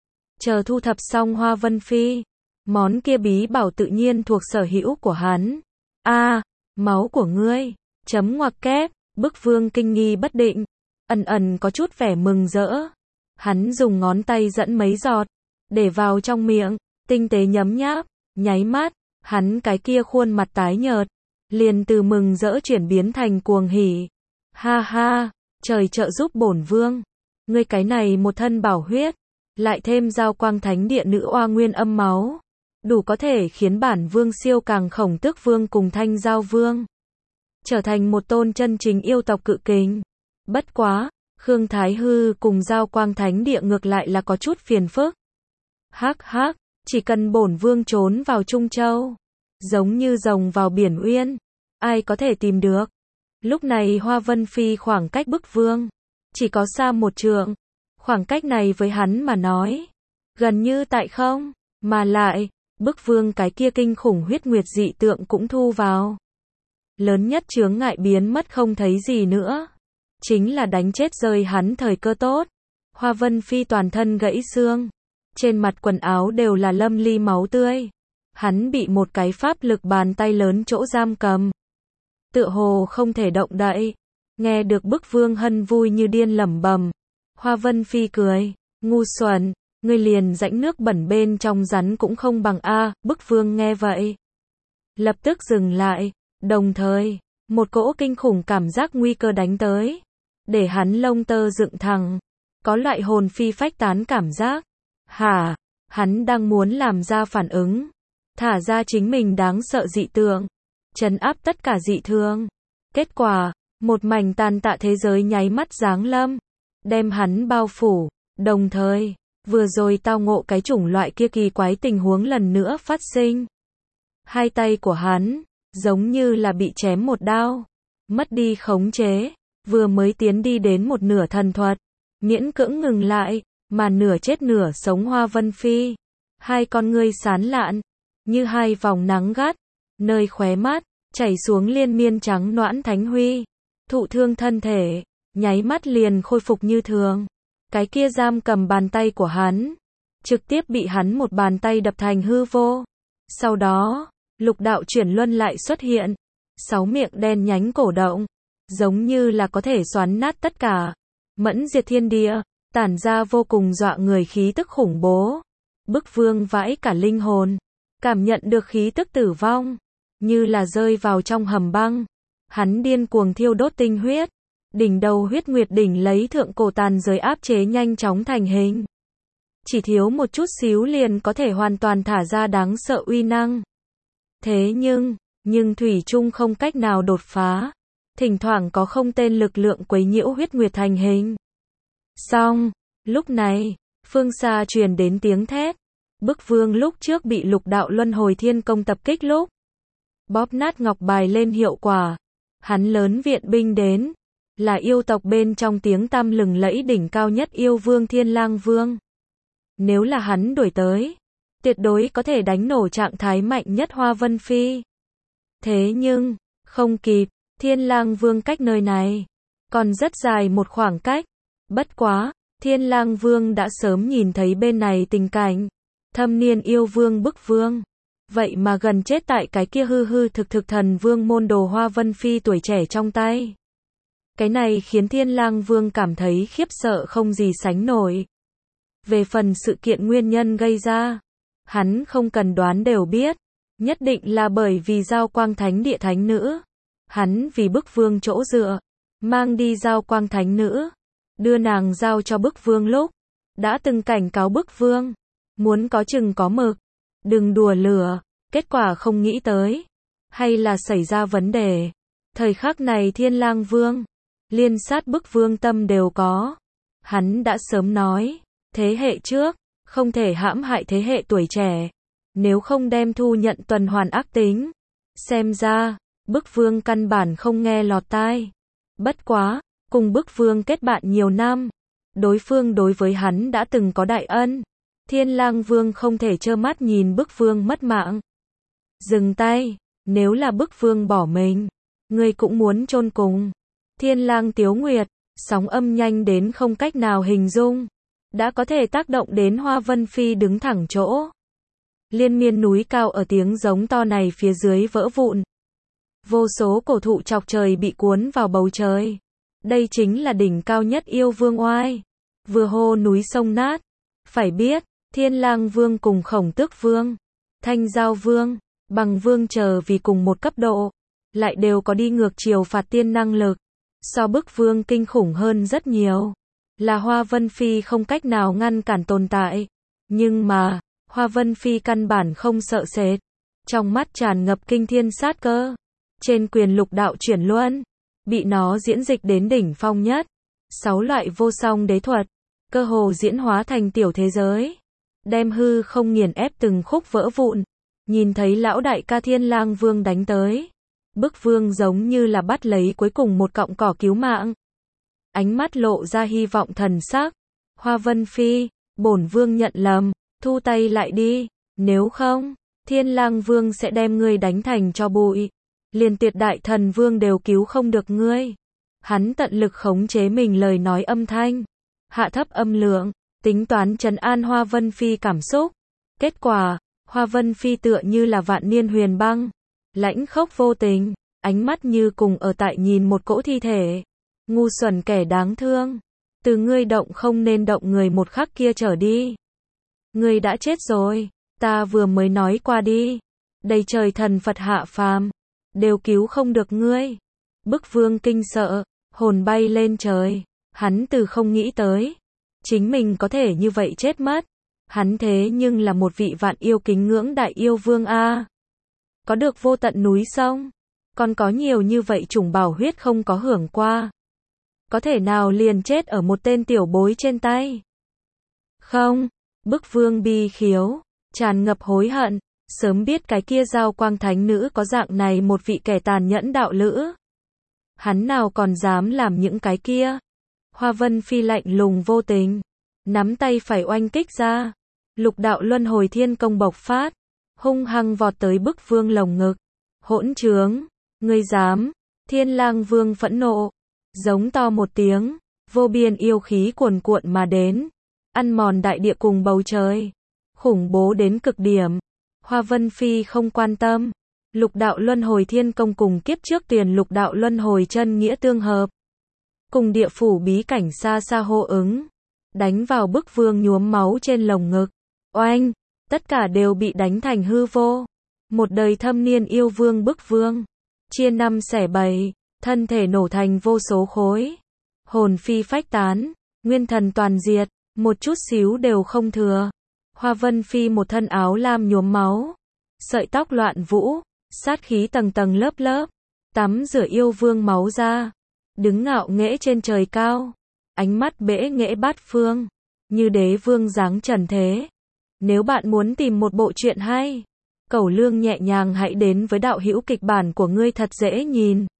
Chờ thu thập xong Hoa Vân Phi, món kia bí bảo tự nhiên thuộc sở hữu của hắn. A, à, máu của ngươi, chấm ngoặc kép, Bức Vương kinh nghi bất định, ẩn ẩn có chút vẻ mừng rỡ. Hắn dùng ngón tay dẫn mấy giọt, để vào trong miệng, tinh tế nhấm nháp, nháy mắt, hắn cái kia khuôn mặt tái nhợt, liền từ mừng rỡ chuyển biến thành cuồng hỉ. Ha ha, trời trợ giúp bổn vương, ngươi cái này một thân bảo huyết, lại thêm giao quang thánh địa nữ oa nguyên âm máu, đủ có thể khiến bản vương siêu càng khổng tước vương cùng thanh giao vương trở thành một tôn chân chính yêu tộc cự kình. Bất quá, Khương Thái Hư cùng giao quang thánh địa ngược lại là có chút phiền phức. Hắc hắc, chỉ cần bổn vương trốn vào Trung Châu, giống như rồng vào biển uyên, ai có thể tìm được. Lúc này Hoa Vân Phi khoảng cách Bức Vương chỉ có xa một trượng, khoảng cách này với hắn mà nói, gần như tại không, mà lại, Bức Vương cái kia kinh khủng huyết nguyệt dị tượng cũng thu vào. Lớn nhất chướng ngại biến mất không thấy gì nữa, chính là đánh chết rơi hắn thời cơ tốt. Hoa Vân Phi toàn thân gãy xương, trên mặt quần áo đều là lâm ly máu tươi. Hắn bị một cái pháp lực bàn tay lớn chỗ giam cầm, tựa hồ không thể động đậy. Nghe được Bức Vương hân vui như điên lẩm bẩm, Hoa Vân Phi cười, ngu xuẩn, ngươi liền rãnh nước bẩn bên trong rắn cũng không bằng a. Bức Vương nghe vậy, lập tức dừng lại, đồng thời, một cỗ kinh khủng cảm giác nguy cơ đánh tới, để hắn lông tơ dựng thẳng, có loại hồn phi phách tán cảm giác. Hả, hắn đang muốn làm ra phản ứng, thả ra chính mình đáng sợ dị tượng, trấn áp tất cả dị thường. Kết quả, một mảnh tàn tạ thế giới nháy mắt giáng lâm, đem hắn bao phủ, đồng thời, vừa rồi tao ngộ cái chủng loại kia kỳ quái tình huống lần nữa phát sinh. Hai tay của hắn, giống như là bị chém một đao, mất đi khống chế, vừa mới tiến đi đến một nửa thần thuật, miễn cưỡng ngừng lại, mà nửa chết nửa sống Hoa Vân Phi, hai con ngươi sán lạn, như hai vòng nắng gắt, nơi khóe mắt, chảy xuống liên miên trắng noãn thánh huy, thụ thương thân thể, nháy mắt liền khôi phục như thường. Cái kia giam cầm bàn tay của hắn, trực tiếp bị hắn một bàn tay đập thành hư vô. Sau đó, lục đạo chuyển luân lại xuất hiện, sáu miệng đen nhánh cổ động, giống như là có thể xoắn nát tất cả, mẫn diệt thiên địa, tản ra vô cùng dọa người khí tức khủng bố. Bức Vương vãi cả linh hồn, cảm nhận được khí tức tử vong, như là rơi vào trong hầm băng. Hắn điên cuồng thiêu đốt tinh huyết, đỉnh đầu huyết nguyệt đỉnh lấy thượng cổ tàn giới áp chế nhanh chóng thành hình. Chỉ thiếu một chút xíu liền có thể hoàn toàn thả ra đáng sợ uy năng. Thế nhưng, nhưng thủy chung không cách nào đột phá. Thỉnh thoảng có không tên lực lượng quấy nhiễu huyết nguyệt thành hình. Xong, lúc này, phương xa truyền đến tiếng thét. Bức Vương lúc trước bị lục đạo luân hồi thiên công tập kích lúc, bóp nát ngọc bài lên hiệu quả. Hắn lớn viện binh đến, là yêu tộc bên trong tiếng tăm lừng lẫy đỉnh cao nhất yêu vương Thiên Lang Vương. Nếu là hắn đuổi tới, tuyệt đối có thể đánh nổ trạng thái mạnh nhất Hoa Vân Phi. Thế nhưng, không kịp, Thiên Lang Vương cách nơi này còn rất dài một khoảng cách. Bất quá, Thiên Lang Vương đã sớm nhìn thấy bên này tình cảnh. Thâm niên yêu vương bức vương, vậy mà gần chết tại cái kia hư hư thực thực thần vương môn đồ Hoa Vân Phi tuổi trẻ trong tay. Cái này khiến Thiên Lang Vương cảm thấy khiếp sợ không gì sánh nổi. Về phần sự kiện nguyên nhân gây ra, hắn không cần đoán đều biết, nhất định là bởi vì Giao Quang Thánh Địa thánh nữ. Hắn vì bức vương chỗ dựa, mang đi Giao Quang Thánh nữ, đưa nàng giao cho bức vương lúc, đã từng cảnh cáo bức vương, muốn có chừng có mực, đừng đùa lửa, kết quả không nghĩ tới, hay là xảy ra vấn đề. Thời khắc này Thiên Lang Vương, liên sát bức vương tâm đều có. Hắn đã sớm nói, thế hệ trước, không thể hãm hại thế hệ tuổi trẻ, nếu không đem thu nhận tuần hoàn ác tính. Xem ra, bức vương căn bản không nghe lọt tai. Bất quá, cùng bức vương kết bạn nhiều năm, đối phương đối với hắn đã từng có đại ân. Thiên Lang Vương không thể trơ mắt nhìn bức vương mất mạng. Dừng tay, nếu là bức vương bỏ mình, ngươi cũng muốn chôn cùng. Thiên Lang Tiếu Nguyệt, sóng âm nhanh đến không cách nào hình dung, đã có thể tác động đến Hoa Vân Phi đứng thẳng chỗ. Liên miên núi cao ở tiếng giống to này phía dưới vỡ vụn. Vô số cổ thụ chọc trời bị cuốn vào bầu trời. Đây chính là đỉnh cao nhất yêu vương oai. Vừa hô núi sông nát. Phải biết, Thiên Lang Vương cùng Khổng Tước Vương, Thanh Giao Vương, Bằng Vương chờ vì cùng một cấp độ, lại đều có đi ngược chiều phạt tiên năng lực. So bức vương kinh khủng hơn rất nhiều. Là Hoa Vân Phi không cách nào ngăn cản tồn tại. Nhưng mà, Hoa Vân Phi căn bản không sợ sệt. Trong mắt tràn ngập kinh thiên sát cơ. Trên quyền lục đạo chuyển luân, bị nó diễn dịch đến đỉnh phong nhất. Sáu loại vô song đế thuật, cơ hồ diễn hóa thành tiểu thế giới. Đem hư không nghiền ép từng khúc vỡ vụn. Nhìn thấy lão đại ca Thiên Lang Vương đánh tới. Bức vương giống như là bắt lấy cuối cùng một cọng cỏ cứu mạng. Ánh mắt lộ ra hy vọng thần sắc. Hoa Vân Phi, bổn vương nhận lầm, thu tay lại đi, nếu không, Thiên Lang Vương sẽ đem ngươi đánh thành cho bụi. Liền Tuyệt Đại Thần Vương đều cứu không được ngươi. Hắn tận lực khống chế mình lời nói âm thanh, hạ thấp âm lượng, tính toán trấn an Hoa Vân Phi cảm xúc. Kết quả, Hoa Vân Phi tựa như là vạn niên huyền băng, lãnh khốc vô tình, ánh mắt như cùng ở tại nhìn một cỗ thi thể. Ngu xuẩn kẻ đáng thương, từ ngươi động không nên động người một khắc kia trở đi. Ngươi đã chết rồi, ta vừa mới nói qua đi. Đầy trời thần Phật hạ phàm, đều cứu không được ngươi. Bức vương kinh sợ, hồn bay lên trời. Hắn từ không nghĩ tới, chính mình có thể như vậy chết mất. Hắn thế nhưng là một vị vạn yêu kính ngưỡng đại yêu vương a. Có được vô tận núi sông, còn có nhiều như vậy chủng bảo huyết không có hưởng qua. Có thể nào liền chết ở một tên tiểu bối trên tay? Không, bức vương bi khiếu, tràn ngập hối hận, sớm biết cái kia Giao Quang Thánh nữ có dạng này một vị kẻ tàn nhẫn đạo lữ. Hắn nào còn dám làm những cái kia. Hoa Vân Phi lạnh lùng vô tình, nắm tay phải oanh kích ra, lục đạo luân hồi thiên công bộc phát, hung hăng vọt tới bức vương lồng ngực. Hỗn trướng, ngươi dám? Thiên Lang Vương phẫn nộ, giống to một tiếng, vô biên yêu khí cuồn cuộn mà đến, ăn mòn đại địa cùng bầu trời, khủng bố đến cực điểm. Hoa Vân Phi không quan tâm, lục đạo luân hồi thiên công cùng kiếp trước tiền lục đạo luân hồi chân nghĩa tương hợp, cùng địa phủ bí cảnh xa xa hô ứng, đánh vào bức vương nhuốm máu trên lồng ngực. Oanh, tất cả đều bị đánh thành hư vô. Một đời thâm niên yêu vương bức vương, chia năm xẻ bảy, thân thể nổ thành vô số khối, hồn phi phách tán, nguyên thần toàn diệt, một chút xíu đều không thừa. Hoa Vân Phi một thân áo lam nhuốm máu, sợi tóc loạn vũ, sát khí tầng tầng lớp lớp, tắm rửa yêu vương máu ra, đứng ngạo nghễ trên trời cao, ánh mắt bẽ nghễ bát phương, như đế vương dáng trần thế. Nếu bạn muốn tìm một bộ truyện hay, cẩu lương nhẹ nhàng hãy đến với đạo hữu kịch bản của ngươi thật dễ nhìn.